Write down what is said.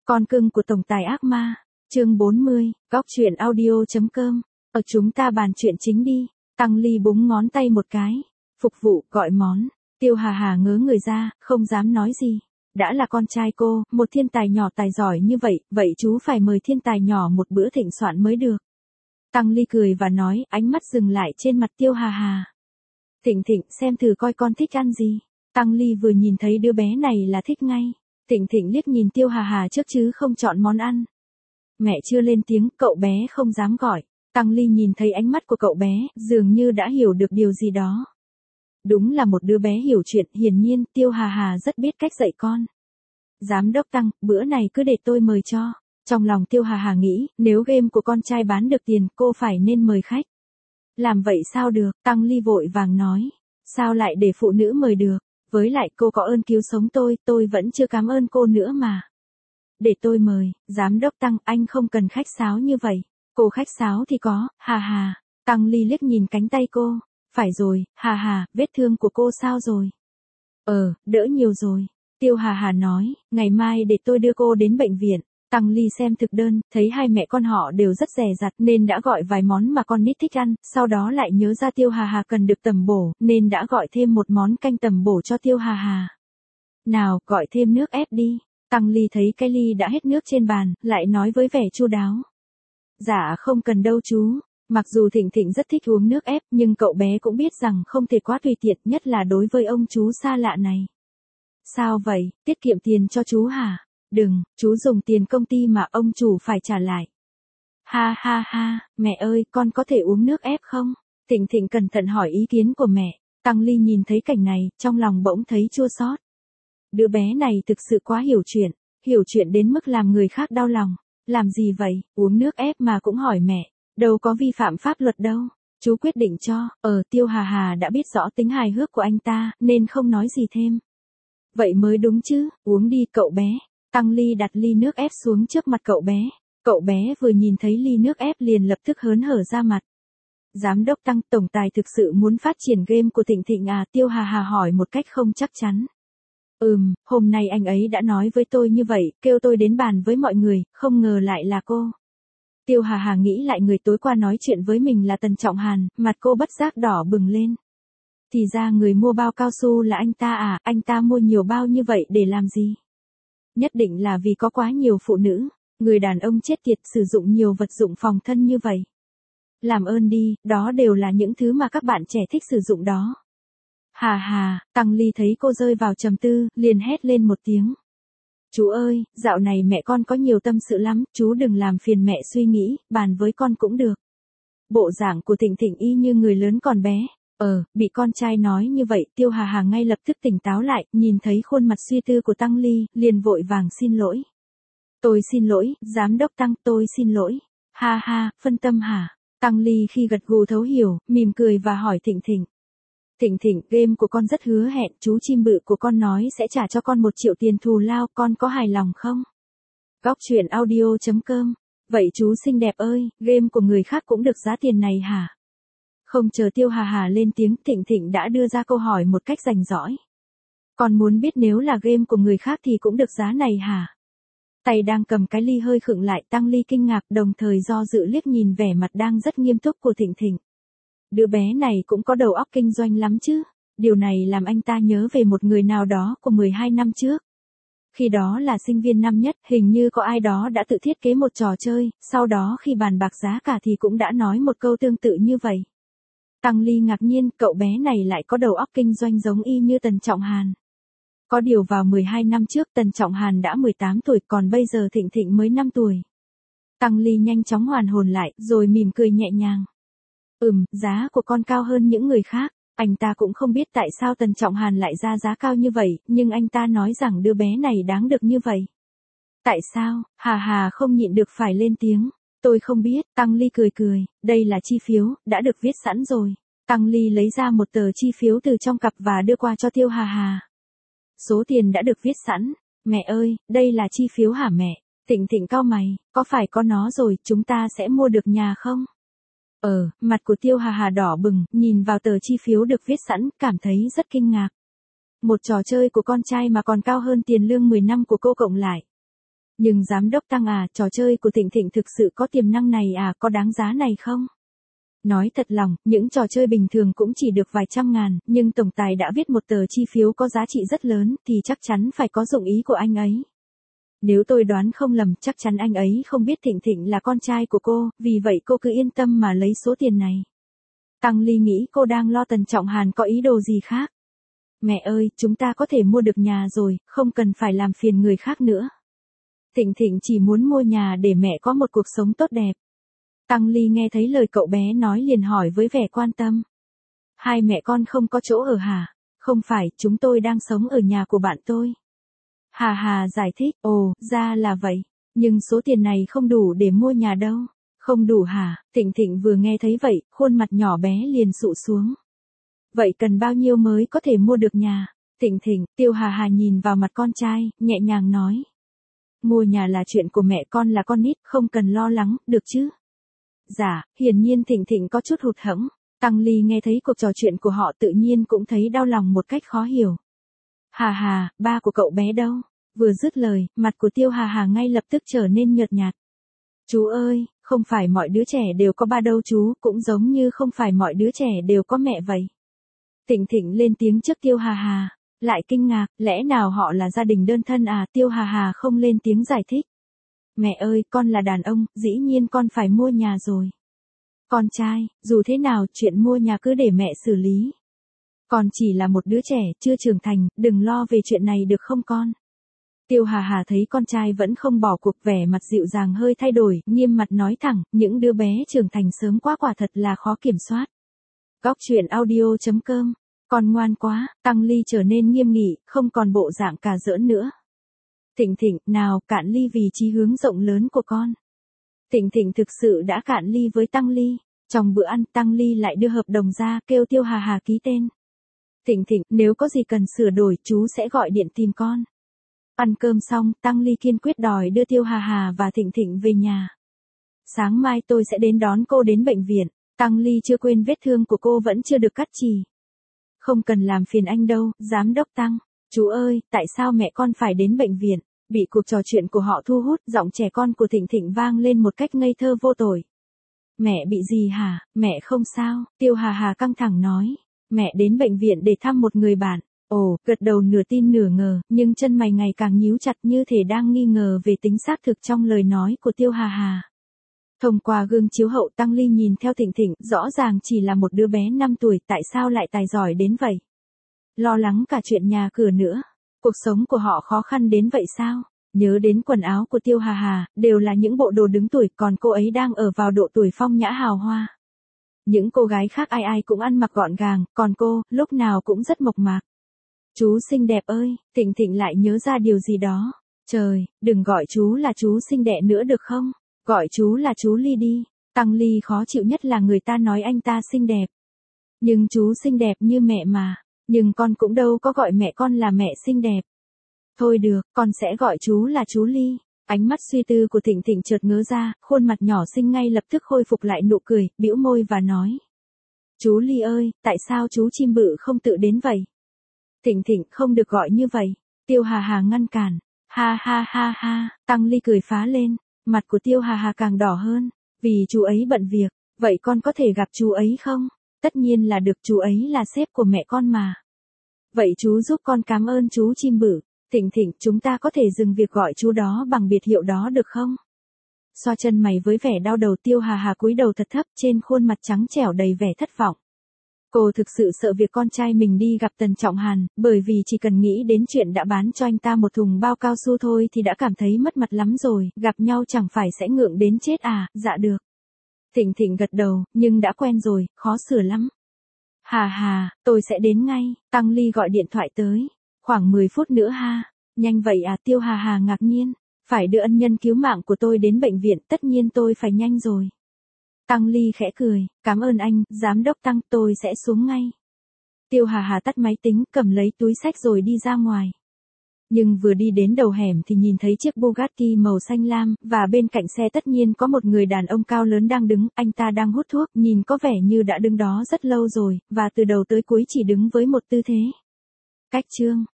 Con cưng của tổng tài ác ma, chương 40, góc truyện audio.com, ở chúng ta bàn chuyện chính đi. Tăng Ly búng ngón tay một cái, phục vụ, gọi món. Tiêu Hà Hà ngớ người ra, không dám nói gì. Đã là con trai cô, một thiên tài nhỏ tài giỏi như vậy, vậy chú phải mời thiên tài nhỏ một bữa thịnh soạn mới được. Tăng Ly cười và nói, ánh mắt dừng lại trên mặt Tiêu Hà Hà. Thịnh Thịnh, xem thử coi con thích ăn gì. Tăng Ly vừa nhìn thấy đứa bé này là thích ngay. Thịnh Thịnh liếc nhìn Tiêu Hà Hà trước chứ không chọn món ăn. Mẹ chưa lên tiếng, cậu bé không dám gọi. Tăng Ly nhìn thấy ánh mắt của cậu bé, dường như đã hiểu được điều gì đó. Đúng là một đứa bé hiểu chuyện, hiển nhiên Tiêu Hà Hà rất biết cách dạy con. Giám đốc Tăng, bữa này cứ để tôi mời cho. Trong lòng Tiêu Hà Hà nghĩ, nếu game của con trai bán được tiền, cô phải nên mời khách. Làm vậy sao được, Tăng Ly vội vàng nói. Sao lại để phụ nữ mời được? Với lại cô có ơn cứu sống tôi vẫn chưa cảm ơn cô nữa mà. Để tôi mời, giám đốc Tăng, anh không cần khách sáo như vậy. Cô khách sáo thì có, Hà Hà. Tăng Ly liếc nhìn cánh tay cô. Phải rồi, Hà Hà, vết thương của cô sao rồi? Đỡ nhiều rồi. Tiêu Hà Hà nói, ngày mai để tôi đưa cô đến bệnh viện. Tăng Ly xem thực đơn, thấy hai mẹ con họ đều rất dè dặt nên đã gọi vài món mà con nít thích ăn, sau đó lại nhớ ra Tiêu Hà Hà cần được tẩm bổ, nên đã gọi thêm một món canh tẩm bổ cho Tiêu Hà Hà. Nào, gọi thêm nước ép đi. Tăng Ly thấy cái ly đã hết nước trên bàn, lại nói với vẻ chu đáo. Dạ không cần đâu chú. Mặc dù Thịnh Thịnh rất thích uống nước ép, nhưng cậu bé cũng biết rằng không thể quá tùy tiện, nhất là đối với ông chú xa lạ này. Sao vậy, tiết kiệm tiền cho chú hả? Đừng, chú dùng tiền công ty mà ông chủ phải trả lại. Ha ha ha, mẹ ơi, con có thể uống nước ép không? Thịnh Thịnh cẩn thận hỏi ý kiến của mẹ. Tăng Ly nhìn thấy cảnh này, trong lòng bỗng thấy chua xót. Đứa bé này thực sự quá hiểu chuyện đến mức làm người khác đau lòng. Làm gì vậy, uống nước ép mà cũng hỏi mẹ, đâu có vi phạm pháp luật đâu. Chú quyết định cho, Tiêu Hà Hà đã biết rõ tính hài hước của anh ta, nên không nói gì thêm. Vậy mới đúng chứ, uống đi cậu bé. Tăng Ly đặt ly nước ép xuống trước mặt cậu bé. Cậu bé vừa nhìn thấy ly nước ép liền lập tức hớn hở ra mặt. Giám đốc Tăng, tổng tài thực sự muốn phát triển game của Thịnh Thịnh à? Tiêu Hà Hà hỏi một cách không chắc chắn. Hôm nay anh ấy đã nói với tôi như vậy, kêu tôi đến bàn với mọi người, không ngờ lại là cô. Tiêu Hà Hà nghĩ lại người tối qua nói chuyện với mình là Tần Trọng Hàn, mặt cô bất giác đỏ bừng lên. Thì ra người mua bao cao su là anh ta à? Anh ta mua nhiều bao như vậy để làm gì? Nhất định là vì có quá nhiều phụ nữ, người đàn ông chết tiệt sử dụng nhiều vật dụng phòng thân như vậy. Làm ơn đi, đó đều là những thứ mà các bạn trẻ thích sử dụng đó. Hà hà, Tăng Ly thấy cô rơi vào trầm tư, liền hét lên một tiếng. Chú ơi, dạo này mẹ con có nhiều tâm sự lắm, chú đừng làm phiền mẹ suy nghĩ, bàn với con cũng được. Bộ dạng của Thịnh Thịnh y như người lớn còn bé. Bị con trai nói như vậy, Tiêu Hà Hà ngay lập tức tỉnh táo lại, nhìn thấy khuôn mặt suy tư của Tăng Ly, liền vội vàng xin lỗi. Tôi xin lỗi, giám đốc Tăng, tôi xin lỗi. Ha ha, phân tâm hả? Tăng Ly khi gật gù thấu hiểu, mỉm cười và hỏi Thịnh Thịnh. Thịnh Thịnh, game của con rất hứa hẹn, chú chim bự của con nói sẽ trả cho con 1 triệu tiền thù lao, con có hài lòng không? Góc truyện audio.com. Vậy chú xinh đẹp ơi, game của người khác cũng được giá tiền này hả? Không chờ Tiêu Hà Hà lên tiếng, Thịnh Thịnh đã đưa ra câu hỏi một cách rành rõi. Con muốn biết nếu là game của người khác thì cũng được giá này hả? Tay đang cầm cái ly hơi khựng lại, Tăng Ly kinh ngạc, đồng thời do dự liếc nhìn vẻ mặt đang rất nghiêm túc của Thịnh Thịnh. Đứa bé này cũng có đầu óc kinh doanh lắm chứ. Điều này làm anh ta nhớ về một người nào đó của 12 năm trước. Khi đó là sinh viên năm nhất, hình như có ai đó đã tự thiết kế một trò chơi, sau đó khi bàn bạc giá cả thì cũng đã nói một câu tương tự như vậy. Tăng Ly ngạc nhiên, cậu bé này lại có đầu óc kinh doanh giống y như Tần Trọng Hàn. Có điều vào 12 năm trước Tần Trọng Hàn đã 18 tuổi, còn bây giờ Thịnh Thịnh mới 5 tuổi. Tăng Ly nhanh chóng hoàn hồn lại, rồi mỉm cười nhẹ nhàng. Giá của con cao hơn những người khác. Anh ta cũng không biết tại sao Tần Trọng Hàn lại ra giá cao như vậy, nhưng anh ta nói rằng đứa bé này đáng được như vậy. Tại sao? Hà Hà không nhịn được phải lên tiếng. Tôi không biết, Tăng Ly cười cười, đây là chi phiếu, đã được viết sẵn rồi. Tăng Ly lấy ra một tờ chi phiếu từ trong cặp và đưa qua cho Tiêu Hà Hà. Số tiền đã được viết sẵn. Mẹ ơi, đây là chi phiếu hả mẹ? Thịnh Thịnh cau mày, có phải có nó rồi, chúng ta sẽ mua được nhà không? Mặt của Tiêu Hà Hà đỏ bừng, nhìn vào tờ chi phiếu được viết sẵn, cảm thấy rất kinh ngạc. Một trò chơi của con trai mà còn cao hơn tiền lương 10 năm của cô cộng lại. Nhưng giám đốc Tăng à, trò chơi của Thịnh Thịnh thực sự có tiềm năng này à, có đáng giá này không? Nói thật lòng, những trò chơi bình thường cũng chỉ được vài trăm ngàn, nhưng tổng tài đã viết một tờ chi phiếu có giá trị rất lớn, thì chắc chắn phải có dụng ý của anh ấy. Nếu tôi đoán không lầm, chắc chắn anh ấy không biết Thịnh Thịnh là con trai của cô, vì vậy cô cứ yên tâm mà lấy số tiền này. Tăng Ly nghĩ cô đang lo Tần Trọng Hàn có ý đồ gì khác. Mẹ ơi, chúng ta có thể mua được nhà rồi, không cần phải làm phiền người khác nữa. Thịnh Thịnh chỉ muốn mua nhà để mẹ có một cuộc sống tốt đẹp. Tăng Ly nghe thấy lời cậu bé nói liền hỏi với vẻ quan tâm. Hai mẹ con không có chỗ ở hả? Không phải, chúng tôi đang sống ở nhà của bạn tôi. Hà Hà giải thích, ồ, ra là vậy. Nhưng số tiền này không đủ để mua nhà đâu. Không đủ hả? Thịnh Thịnh vừa nghe thấy vậy, khuôn mặt nhỏ bé liền sụ xuống. Vậy cần bao nhiêu mới có thể mua được nhà? Thịnh Thịnh, Tiêu Hà Hà nhìn vào mặt con trai, nhẹ nhàng nói. Mua nhà là chuyện của mẹ con là con nít, không cần lo lắng, được chứ? Dạ, hiển nhiên Thịnh Thịnh có chút hụt hẫng. Tăng Ly nghe thấy cuộc trò chuyện của họ tự nhiên cũng thấy đau lòng một cách khó hiểu. Hà Hà, ba của cậu bé đâu? Vừa dứt lời, mặt của Tiêu Hà Hà ngay lập tức trở nên nhợt nhạt. Chú ơi, không phải mọi đứa trẻ đều có ba đâu chú, cũng giống như không phải mọi đứa trẻ đều có mẹ vậy. Thịnh Thịnh lên tiếng trước Tiêu Hà Hà, lại kinh ngạc, lẽ nào họ là gia đình đơn thân à? Tiêu Hà Hà không lên tiếng giải thích. Mẹ ơi, con là đàn ông, dĩ nhiên con phải mua nhà rồi. Con trai, dù thế nào, chuyện mua nhà cứ để mẹ xử lý. Con chỉ là một đứa trẻ, chưa trưởng thành, đừng lo về chuyện này được không con? Tiêu Hà Hà thấy con trai vẫn không bỏ cuộc, vẻ mặt dịu dàng hơi thay đổi, nghiêm mặt nói thẳng, những đứa bé trưởng thành sớm quá quả thật là khó kiểm soát. Góc truyện audio.com, con ngoan quá, Tăng Ly trở nên nghiêm nghị, không còn bộ dạng cà giỡn nữa. Thịnh Thịnh, nào, cạn ly vì chí hướng rộng lớn của con. Thịnh Thịnh thực sự đã cạn ly với Tăng Ly. Trong bữa ăn, Tăng Ly lại đưa hợp đồng ra, kêu Tiêu Hà Hà ký tên. Thịnh Thịnh, nếu có gì cần sửa đổi, chú sẽ gọi điện tìm con. Ăn cơm xong, Tăng Ly kiên quyết đòi đưa Tiêu Hà Hà và Thịnh Thịnh về nhà. Sáng mai tôi sẽ đến đón cô đến bệnh viện. Tăng Ly chưa quên vết thương của cô vẫn chưa được cắt chì. Không cần làm phiền anh đâu, giám đốc Tăng. Chú ơi, tại sao mẹ con phải đến bệnh viện? Bị cuộc trò chuyện của họ thu hút, giọng trẻ con của Thịnh Thịnh vang lên một cách ngây thơ vô tội. Mẹ bị gì hả? Mẹ không sao, Tiêu Hà Hà căng thẳng nói. Mẹ đến bệnh viện để thăm một người bạn. Ồ, gật đầu nửa tin nửa ngờ, nhưng chân mày ngày càng nhíu chặt như thể đang nghi ngờ về tính xác thực trong lời nói của Tiêu Hà Hà. Thông qua gương chiếu hậu, Tăng Ly nhìn theo Thịnh Thịnh, rõ ràng chỉ là một đứa bé 5 tuổi, tại sao lại tài giỏi đến vậy? Lo lắng cả chuyện nhà cửa nữa. Cuộc sống của họ khó khăn đến vậy sao? Nhớ đến quần áo của Tiêu Hà Hà, đều là những bộ đồ đứng tuổi, còn cô ấy đang ở vào độ tuổi phong nhã hào hoa. Những cô gái khác ai ai cũng ăn mặc gọn gàng, còn cô, lúc nào cũng rất mộc mạc. Chú xinh đẹp ơi, Thịnh Thịnh lại nhớ ra điều gì đó. Trời, đừng gọi chú là chú xinh đẹp nữa được không? Gọi chú là chú Ly đi. Tăng Ly khó chịu nhất là người ta nói anh ta xinh đẹp. Nhưng chú xinh đẹp như mẹ mà. Nhưng con cũng đâu có gọi mẹ con là mẹ xinh đẹp. Thôi được, con sẽ gọi chú là chú Ly. Ánh mắt suy tư của Thịnh Thịnh chợt ngớ ra, khuôn mặt nhỏ xinh ngay lập tức khôi phục lại nụ cười, bĩu môi và nói. Chú Ly ơi, tại sao chú chim bự không tự đến vậy? Thịnh Thịnh, không được gọi như vậy. Tiêu Hà Hà ngăn cản. Ha ha ha ha, Tăng Ly cười phá lên. Mặt của Tiêu Hà Hà càng đỏ hơn. Vì chú ấy bận việc. Vậy con có thể gặp chú ấy không? Tất nhiên là được, chú ấy là sếp của mẹ con mà. Vậy chú giúp con cảm ơn chú chim bự. Thịnh Thịnh, chúng ta có thể dừng việc gọi chú đó bằng biệt hiệu đó được không? Xoa chân mày với vẻ đau đầu, Tiêu Hà Hà cúi đầu thật thấp, trên khuôn mặt trắng trẻo đầy vẻ thất vọng. Cô thực sự sợ việc con trai mình đi gặp Tần Trọng Hàn, bởi vì chỉ cần nghĩ đến chuyện đã bán cho anh ta một thùng bao cao su thôi thì đã cảm thấy mất mặt lắm rồi, gặp nhau chẳng phải sẽ ngượng đến chết à? Dạ được. Thịnh Thịnh gật đầu, nhưng đã quen rồi, khó sửa lắm. Hà Hà, tôi sẽ đến ngay. Tăng Ly gọi điện thoại tới. Khoảng 10 phút nữa ha. Nhanh vậy à? Tiêu Hà Hà ngạc nhiên. Phải đưa ân nhân cứu mạng của tôi đến bệnh viện, tất nhiên tôi phải nhanh rồi. Tăng Ly khẽ cười, cảm ơn anh, giám đốc Tăng, tôi sẽ xuống ngay. Tiêu Hà Hà tắt máy tính, cầm lấy túi xách rồi đi ra ngoài. Nhưng vừa đi đến đầu hẻm thì nhìn thấy chiếc Bugatti màu xanh lam, và bên cạnh xe tất nhiên có một người đàn ông cao lớn đang đứng, anh ta đang hút thuốc, nhìn có vẻ như đã đứng đó rất lâu rồi, và từ đầu tới cuối chỉ đứng với một tư thế. Cách chương